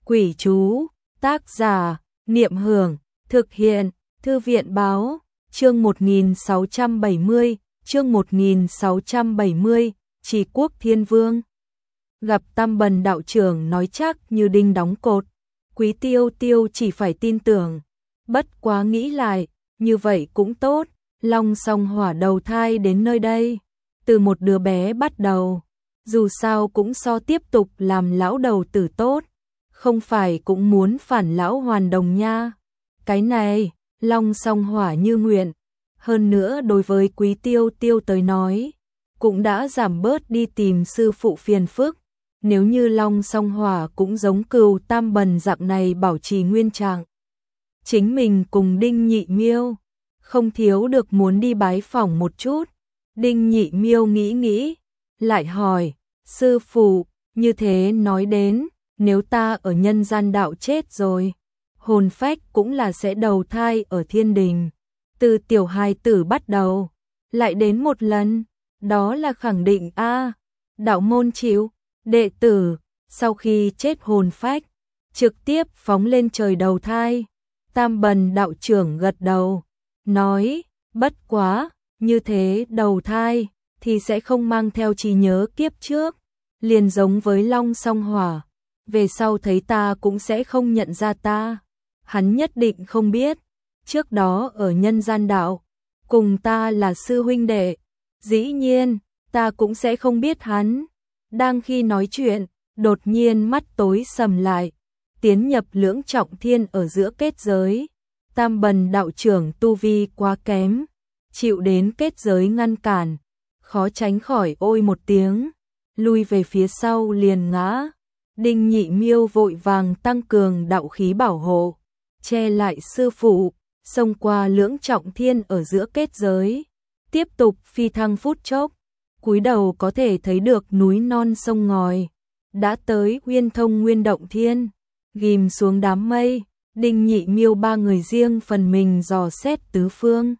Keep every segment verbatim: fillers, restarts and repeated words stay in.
Quỷ chú, tác giả, Niệm Hưởng, thực hiện, Thư viện báo, chương một nghìn sáu trăm bảy mươi, chương một nghìn sáu trăm bảy mươi, Trì Quốc Thiên Vương. Gặp Tam Bần đạo trưởng nói chắc như đinh đóng cột, Quý Tiêu Tiêu chỉ phải tin tưởng, bất quá nghĩ lại, như vậy cũng tốt, Long Song Hỏa đầu thai đến nơi đây, từ một đứa bé bắt đầu, dù sao cũng so tiếp tục làm lão đầu tử tốt, không phải cũng muốn phản lão hoàn đồng nha. Cái này, Long Song Hỏa như nguyện, hơn nữa đối với Quý Tiêu Tiêu tới nói, cũng đã giảm bớt đi tìm sư phụ phiền phức. Nếu như Long Song Hỏa cũng giống Cừu Tam Bần dạng này bảo trì nguyên trạng, chính mình cùng Đinh Nhị Miêu không thiếu được muốn đi bái phỏng một chút. Đinh Nhị Miêu nghĩ nghĩ, lại hỏi, sư phụ, như thế nói đến, nếu ta ở nhân gian đạo chết rồi, hồn phách cũng là sẽ đầu thai ở thiên đình, từ tiểu hài tử bắt đầu, lại đến một lần, đó là khẳng định a. Đạo môn chịu, đệ tử, sau khi chết hồn phách, trực tiếp phóng lên trời đầu thai. Tam Bần đạo trưởng gật đầu, nói, bất quá, như thế đầu thai, thì sẽ không mang theo trí nhớ kiếp trước, liền giống với Long Song Hỏa, về sau thấy ta cũng sẽ không nhận ra ta, hắn nhất định không biết, trước đó ở nhân gian đạo, cùng ta là sư huynh đệ, dĩ nhiên, ta cũng sẽ không biết hắn. Đang khi nói chuyện, đột nhiên mắt tối sầm lại, tiến nhập lưỡng trọng thiên ở giữa kết giới. Tam Bần đạo trưởng tu vi quá kém, chịu đến kết giới ngăn cản, khó tránh khỏi ôi một tiếng, lui về phía sau liền ngã. Đinh Nhị Miêu vội vàng tăng cường đạo khí bảo hộ, che lại sư phụ, xông qua lưỡng trọng thiên ở giữa kết giới, tiếp tục phi thăng phút chốc. Cúi đầu có thể thấy được núi non sông ngòi, đã tới Uyên Thông Nguyên Động Thiên, ghim xuống đám mây. Đinh Nhị Miêu ba người riêng phần mình dò xét tứ phương.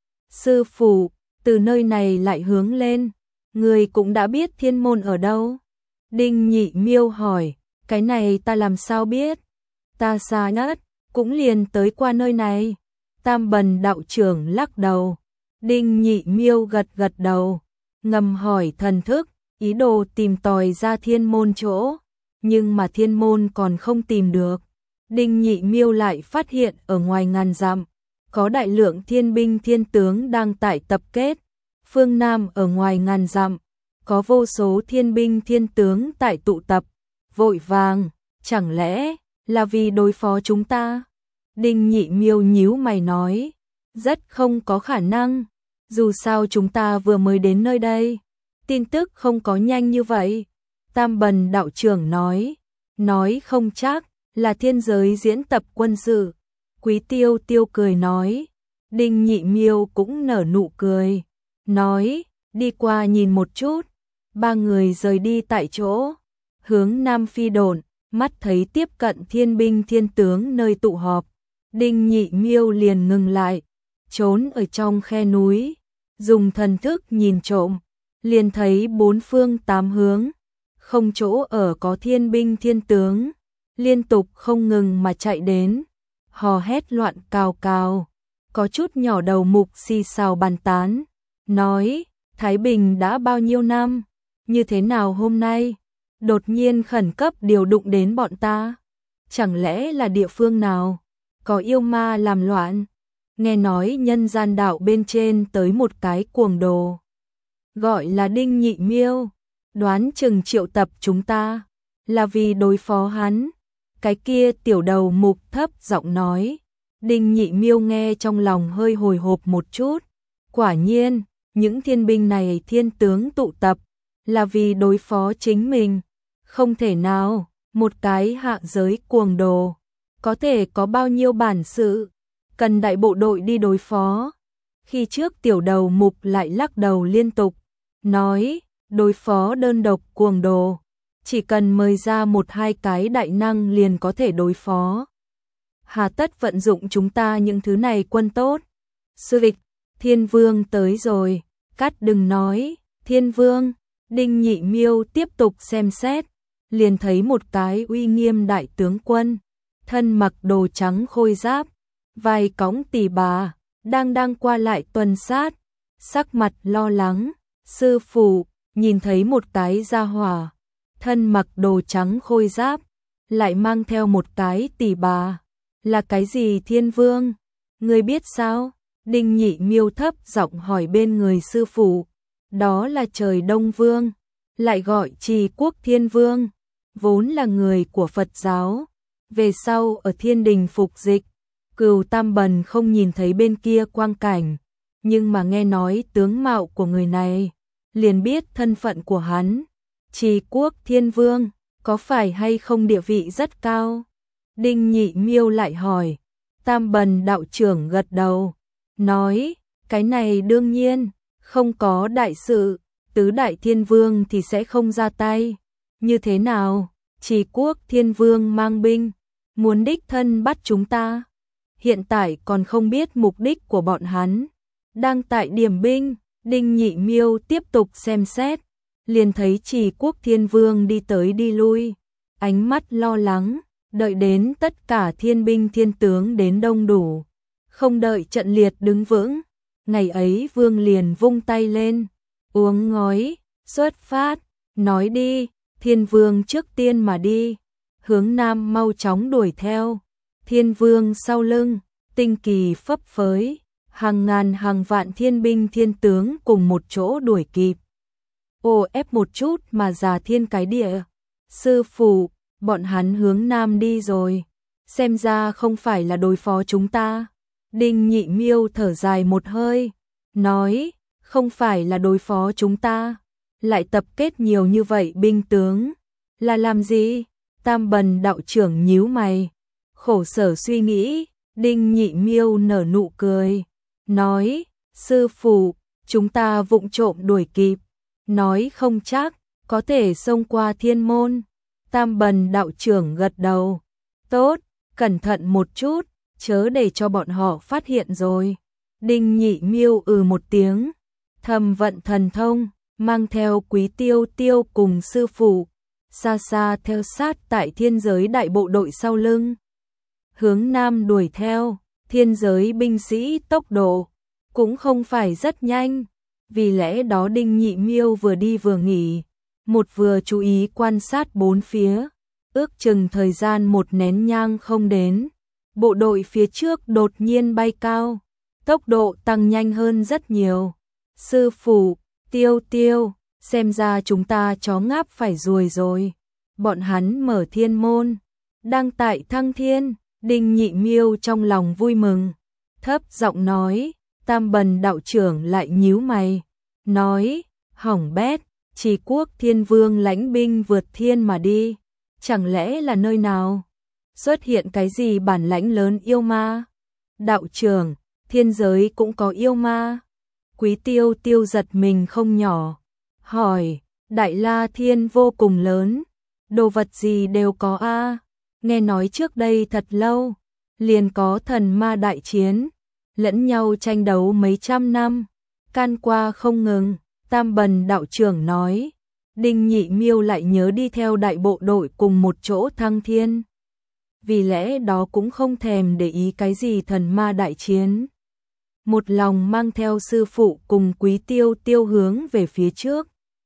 Sư phụ, từ nơi này lại hướng lên, người cũng đã biết thiên môn ở đâu? Đinh Nhị Miêu hỏi, cái này ta làm sao biết? Ta xa nhất, cũng liền tới qua nơi này. Tam Bần đạo trưởng lắc đầu. Đinh Nhị Miêu gật gật đầu, ngầm hỏi thần thức, ý đồ tìm tòi ra thiên môn chỗ, nhưng mà thiên môn còn không tìm được. Đinh Nhị Miêu lại phát hiện ở ngoài ngàn dặm, có đại lượng thiên binh thiên tướng đang tại tập kết. Phương Nam ở ngoài ngàn dặm, có vô số thiên binh thiên tướng tại tụ tập, vội vàng, chẳng lẽ là vì đối phó chúng ta? Đinh Nhị Miêu nhíu mày nói, rất không có khả năng, dù sao chúng ta vừa mới đến nơi đây, tin tức không có nhanh như vậy. Tam Bần đạo trưởng nói, nói không chắc là thiên giới diễn tập quân sự. Quý Tiêu Tiêu cười nói, Đinh Nhị Miêu cũng nở nụ cười, nói, đi qua nhìn một chút. Ba người rời đi tại chỗ, hướng Nam phi độn, mắt thấy tiếp cận thiên binh thiên tướng nơi tụ họp. Đinh Nhị Miêu liền ngừng lại, trốn ở trong khe núi, dùng thần thức nhìn trộm, liền thấy bốn phương tám hướng, không chỗ ở có thiên binh thiên tướng, liên tục không ngừng mà chạy đến, hò hét loạn cào cào, có chút nhỏ đầu mục xì xào bàn tán, nói, Thái Bình đã bao nhiêu năm, như thế nào hôm nay, đột nhiên khẩn cấp điều động đến bọn ta, chẳng lẽ là địa phương nào, có yêu ma làm loạn, nghe nói nhân gian đạo bên trên tới một cái cuồng đồ, gọi là Đinh Nhị Miêu, đoán chừng triệu tập chúng ta, là vì đối phó hắn. Cái kia tiểu đầu mục thấp giọng nói. Đinh Nhị Miêu nghe trong lòng hơi hồi hộp một chút, quả nhiên, những thiên binh này thiên tướng tụ tập, là vì đối phó chính mình, không thể nào, một cái hạ giới cuồng đồ, có thể có bao nhiêu bản sự, cần đại bộ đội đi đối phó. Khi trước tiểu đầu mục lại lắc đầu liên tục, nói, đối phó đơn độc cuồng đồ, chỉ cần mời ra một hai cái đại năng liền có thể đối phó. Hà tất vận dụng chúng ta những thứ này quân tốt. Sư Vịch, Thiên Vương tới rồi, cắt đừng nói, Thiên Vương. Đinh Nhị Miêu tiếp tục xem xét, liền thấy một cái uy nghiêm đại tướng quân, thân mặc đồ trắng khôi giáp, vai cõng tỳ bà, đang đang qua lại tuần sát, sắc mặt lo lắng. Sư phụ, nhìn thấy một cái gia hỏa, thân mặc đồ trắng khôi giáp, lại mang theo một cái tỳ bà, là cái gì Thiên Vương? Ngươi biết sao? Đinh Nhị Miêu thấp giọng hỏi bên người sư phụ. Đó là Trời Đông Vương, lại gọi Trì Quốc Thiên Vương, vốn là người của Phật giáo, về sau ở Thiên Đình phục dịch. Cửu Tam Bần không nhìn thấy bên kia quang cảnh, nhưng mà nghe nói tướng mạo của người này, liền biết thân phận của hắn. Trì Quốc Thiên Vương, có phải hay không địa vị rất cao? Đinh Nhị Miêu lại hỏi. Tam Bần đạo trưởng gật đầu, nói, cái này đương nhiên, không có đại sự, tứ đại thiên vương thì sẽ không ra tay. Như thế nào? Trì Quốc Thiên Vương mang binh, muốn đích thân bắt chúng ta. Hiện tại còn không biết mục đích của bọn hắn. Đang tại điểm binh, Đinh Nhị Miêu tiếp tục xem xét, liền thấy Trì Quốc Thiên Vương đi tới đi lui, ánh mắt lo lắng, đợi đến tất cả thiên binh thiên tướng đến đông đủ, không đợi trận liệt đứng vững, ngày ấy Vương liền vung tay lên, uống ngói, xuất phát, nói đi. Thiên Vương trước tiên mà đi, hướng nam mau chóng đuổi theo. Thiên Vương sau lưng, tinh kỳ phấp phới, hàng ngàn hàng vạn thiên binh thiên tướng cùng một chỗ đuổi kịp. Ô ép một chút mà già thiên cái địa. Sư phụ, bọn hắn hướng nam đi rồi, xem ra không phải là đối phó chúng ta. Đinh Nhị Miêu thở dài một hơi, nói, không phải là đối phó chúng ta, lại tập kết nhiều như vậy binh tướng, là làm gì? Tam Bần đạo trưởng nhíu mày, khổ sở suy nghĩ. Đinh Nhị Miêu nở nụ cười, nói, sư phụ, chúng ta vụng trộm đuổi kịp, nói không chắc, có thể xông qua thiên môn. Tam Bần đạo trưởng gật đầu, tốt, cẩn thận một chút, chớ để cho bọn họ phát hiện rồi. Đinh Nhị Miêu ừ một tiếng, thầm vận thần thông, mang theo Quý Tiêu Tiêu cùng sư phụ, xa xa theo sát tại thiên giới đại bộ đội sau lưng. Hướng nam đuổi theo, thiên giới binh sĩ tốc độ cũng không phải rất nhanh, vì lẽ đó Đinh Nhị Miêu vừa đi vừa nghỉ, một vừa chú ý quan sát bốn phía, ước chừng thời gian một nén nhang không đến, bộ đội phía trước đột nhiên bay cao, tốc độ tăng nhanh hơn rất nhiều. Sư phụ, Tiêu Tiêu, xem ra chúng ta chó ngáp phải ruồi rồi. Bọn hắn mở thiên môn, đang tại thăng thiên. Đinh Nhị Miêu trong lòng vui mừng, thấp giọng nói. Tam Bần đạo trưởng lại nhíu mày, nói, hỏng bét, Trì Quốc Thiên Vương lãnh binh vượt thiên mà đi, chẳng lẽ là nơi nào xuất hiện cái gì bản lãnh lớn yêu ma? Đạo trưởng, thiên giới cũng có yêu ma? Quý Tiêu Tiêu giật mình không nhỏ, hỏi, Đại La Thiên vô cùng lớn, đồ vật gì đều có a. Nghe nói trước đây thật lâu, liền có thần ma đại chiến, lẫn nhau tranh đấu mấy trăm năm, can qua không ngừng. Tam Bần đạo trưởng nói. Đinh Nhị Miêu lại nhớ đi theo đại bộ đội cùng một chỗ thăng thiên, vì lẽ đó cũng không thèm để ý cái gì thần ma đại chiến, một lòng mang theo sư phụ cùng Quý Tiêu Tiêu hướng về phía trước.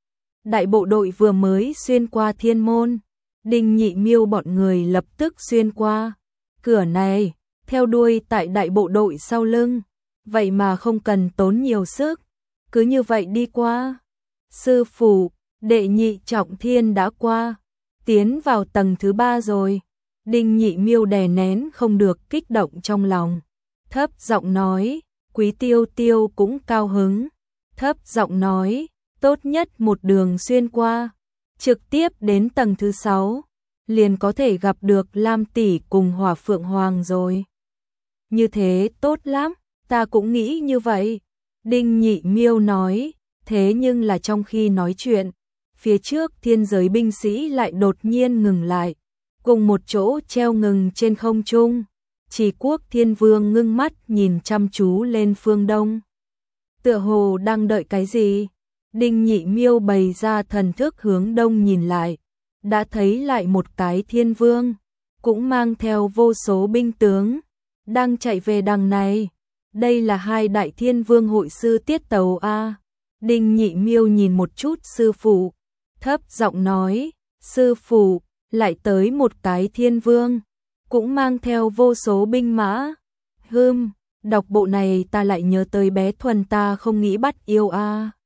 Đại bộ đội vừa mới xuyên qua thiên môn, Đinh Nhị Miêu bọn người lập tức xuyên qua cửa này, theo đuôi tại đại bộ đội sau lưng, vậy mà không cần tốn nhiều sức, cứ như vậy đi qua. Sư phụ, đệ nhị trọng thiên đã qua, tiến vào tầng thứ ba rồi. Đinh Nhị Miêu đè nén không được kích động trong lòng, thấp giọng nói. Quý Tiêu Tiêu cũng cao hứng, thấp giọng nói, tốt nhất một đường xuyên qua, trực tiếp đến tầng thứ sáu, liền có thể gặp được Lam tỷ cùng Hỏa Phượng Hoàng rồi. Như thế tốt lắm, ta cũng nghĩ như vậy. Đinh Nhị Miêu nói, thế nhưng là trong khi nói chuyện, phía trước thiên giới binh sĩ lại đột nhiên ngừng lại, cùng một chỗ treo ngừng trên không trung. Trì Quốc Thiên Vương ngưng mắt nhìn chăm chú lên phương đông, tựa hồ đang đợi cái gì. Đinh Nhị Miêu bày ra thần thức hướng đông nhìn lại, đã thấy lại một cái thiên vương, cũng mang theo vô số binh tướng, đang chạy về đằng này. Đây là hai đại thiên vương hội sư tiết tấu a. Đinh Nhị Miêu nhìn một chút sư phụ, thấp giọng nói, sư phụ, lại tới một cái thiên vương, cũng mang theo vô số binh mã. Hừm, đọc bộ này ta lại nhớ tới bé Thuần ta không nghĩ bắt yêu a.